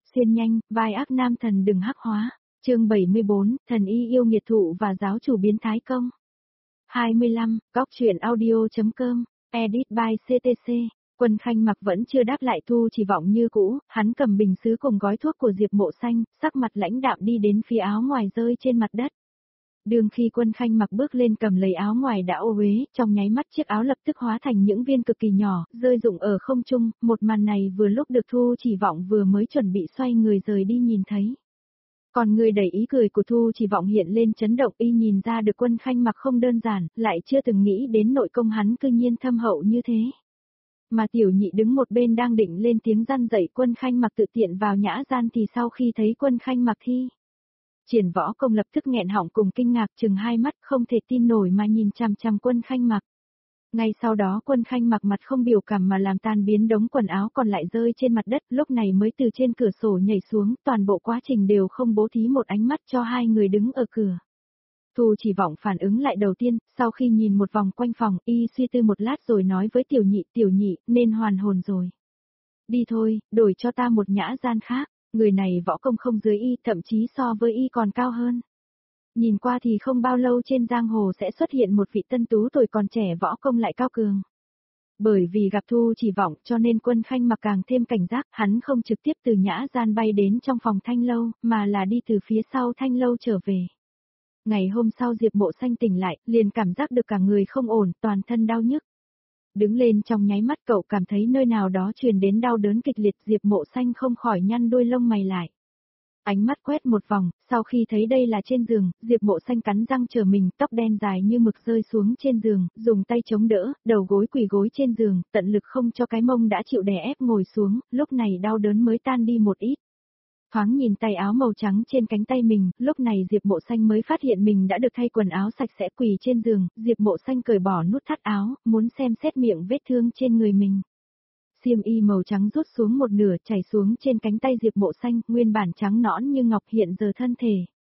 Xuyên nhanh, vai ác nam thần đừng hắc hóa. Chương 74, thần y yêu nghiệt thụ và giáo chủ biến thái công. 25, Cóc truyện audio.com, edit by CTC. Quân Khanh Mặc vẫn chưa đáp lại Thu Chỉ Vọng như cũ, hắn cầm bình sứ cùng gói thuốc của Diệp Mộ Xanh, sắc mặt lãnh đạm đi đến phía áo ngoài rơi trên mặt đất. Đường khi Quân Khanh Mặc bước lên cầm lấy áo ngoài đã ô uế, trong nháy mắt chiếc áo lập tức hóa thành những viên cực kỳ nhỏ, rơi rụng ở không trung, một màn này vừa lúc được Thu Chỉ Vọng vừa mới chuẩn bị xoay người rời đi nhìn thấy. Còn người đầy ý cười của Thu Chỉ Vọng hiện lên chấn động, y nhìn ra được Quân Khanh Mặc không đơn giản, lại chưa từng nghĩ đến nội công hắn cư nhiên thâm hậu như thế. Mà Tiểu Nhị đứng một bên đang định lên tiếng răn dạy Quân Khanh Mặc tự tiện vào nhã gian thì sau khi thấy Quân Khanh Mặc thi triển võ công lập tức nghẹn họng cùng kinh ngạc chừng hai mắt không thể tin nổi mà nhìn chằm chằm Quân Khanh Mặc. Ngay sau đó Quân Khanh Mặc mặt không biểu cảm mà làm tan biến đống quần áo còn lại rơi trên mặt đất, lúc này mới từ trên cửa sổ nhảy xuống, toàn bộ quá trình đều không bố thí một ánh mắt cho hai người đứng ở cửa. Thu Chỉ Vọng phản ứng lại đầu tiên, sau khi nhìn một vòng quanh phòng, y suy tư một lát rồi nói với Tiểu Nhị, nên hoàn hồn rồi. Đi thôi, đổi cho ta một nhã gian khác, người này võ công không dưới y, thậm chí so với y còn cao hơn. Nhìn qua thì không bao lâu trên giang hồ sẽ xuất hiện một vị tân tú tuổi còn trẻ võ công lại cao cường. Bởi vì gặp Thu Chỉ Vọng cho nên Quân Khanh Mặc càng thêm cảnh giác, hắn không trực tiếp từ nhã gian bay đến trong phòng thanh lâu, mà là đi từ phía sau thanh lâu trở về. Ngày hôm sau Diệp Mộ Xanh tỉnh lại, liền cảm giác được cả người không ổn, toàn thân đau nhức. Đứng lên trong nháy mắt cậu cảm thấy nơi nào đó truyền đến đau đớn kịch liệt, Diệp Mộ Xanh không khỏi nhăn đôi lông mày lại. Ánh mắt quét một vòng, sau khi thấy đây là trên giường, Diệp Mộ Xanh cắn răng trở mình, tóc đen dài như mực rơi xuống trên giường, dùng tay chống đỡ, đầu gối quỳ gối trên giường, tận lực không cho cái mông đã chịu đè ép ngồi xuống, lúc này đau đớn mới tan đi một ít. Thoáng nhìn tay áo màu trắng trên cánh tay mình, lúc này Diệp Mộ Xanh mới phát hiện mình đã được thay quần áo sạch sẽ quỳ trên giường, Diệp Mộ Xanh cởi bỏ nút thắt áo, muốn xem xét miệng vết thương trên người mình. Xiêm y màu trắng rút xuống một nửa chảy xuống trên cánh tay Diệp Mộ Xanh, nguyên bản trắng nõn như ngọc hiện giờ thân thể.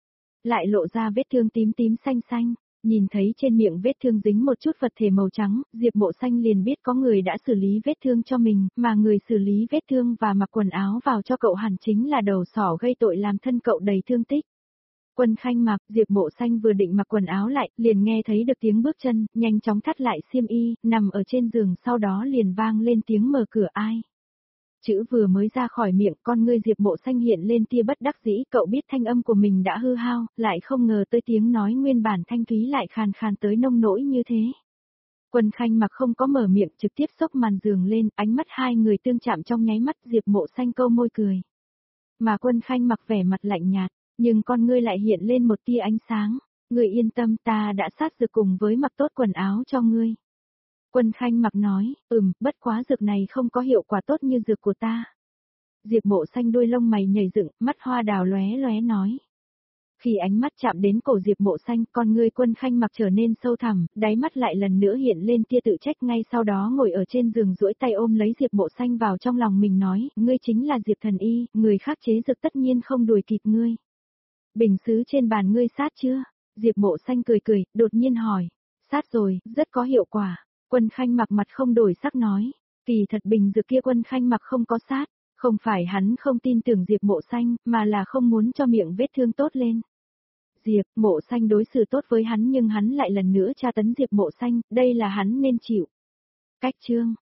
Lại lộ ra vết thương tím tím xanh xanh, nhìn thấy trên miệng vết thương dính một chút vật thể màu trắng, Diệp Mộ Xanh liền biết có người đã xử lý vết thương cho mình, mà người xử lý vết thương và mặc quần áo vào cho cậu hẳn chính là đầu sỏ gây tội làm thân cậu đầy thương tích. Quân Khanh Mặc, Diệp Mộ Xanh vừa định mặc quần áo lại, liền nghe thấy được tiếng bước chân, nhanh chóng thắt lại xiêm y, nằm ở trên giường sau đó liền vang lên tiếng mở cửa ai. Chữ vừa mới ra khỏi miệng, con ngươi Diệp Mộ Xanh hiện lên tia bất đắc dĩ, cậu biết thanh âm của mình đã hư hao, lại không ngờ tới tiếng nói nguyên bản thanh thúy lại khàn khàn tới nông nỗi như thế. Quân Khanh Mặc không có mở miệng, trực tiếp xốc màn giường lên, ánh mắt hai người tương chạm trong nháy mắt, Diệp Mộ Xanh câu môi cười. Mà Quân Khanh Mặc vẻ mặt lạnh nhạt, nhưng con ngươi lại hiện lên một tia ánh sáng, ngươi yên tâm, ta đã sát dược cùng với mặc tốt quần áo cho ngươi. Quân Khanh Mặc nói, bất quá dược này không có hiệu quả tốt như dược của ta. Diệp Mộ Xanh đôi lông mày nhảy dựng, mắt hoa đào lóe lóe nói. Khi ánh mắt chạm đến cổ Diệp Mộ Xanh, con ngươi Quân Khanh Mặc trở nên sâu thẳm, đáy mắt lại lần nữa hiện lên tia tự trách, ngay sau đó ngồi ở trên giường duỗi tay ôm lấy Diệp Mộ Xanh vào trong lòng mình nói, ngươi chính là Diệp thần y, người khác chế dược tất nhiên không đuổi kịp ngươi. Bình sứ trên bàn ngươi sát chưa? Diệp Mộ Xanh cười cười, đột nhiên hỏi. Sát rồi, rất có hiệu quả. Quân Khanh Mặc mặt không đổi sắc nói. Kỳ thật bình dược kia Quân Khanh Mặc không có sát. Không phải hắn không tin tưởng Diệp Mộ Xanh, mà là không muốn cho miệng vết thương tốt lên. Diệp Mộ Xanh đối xử tốt với hắn nhưng hắn lại lần nữa tra tấn Diệp Mộ Xanh, đây là hắn nên chịu. Cách chương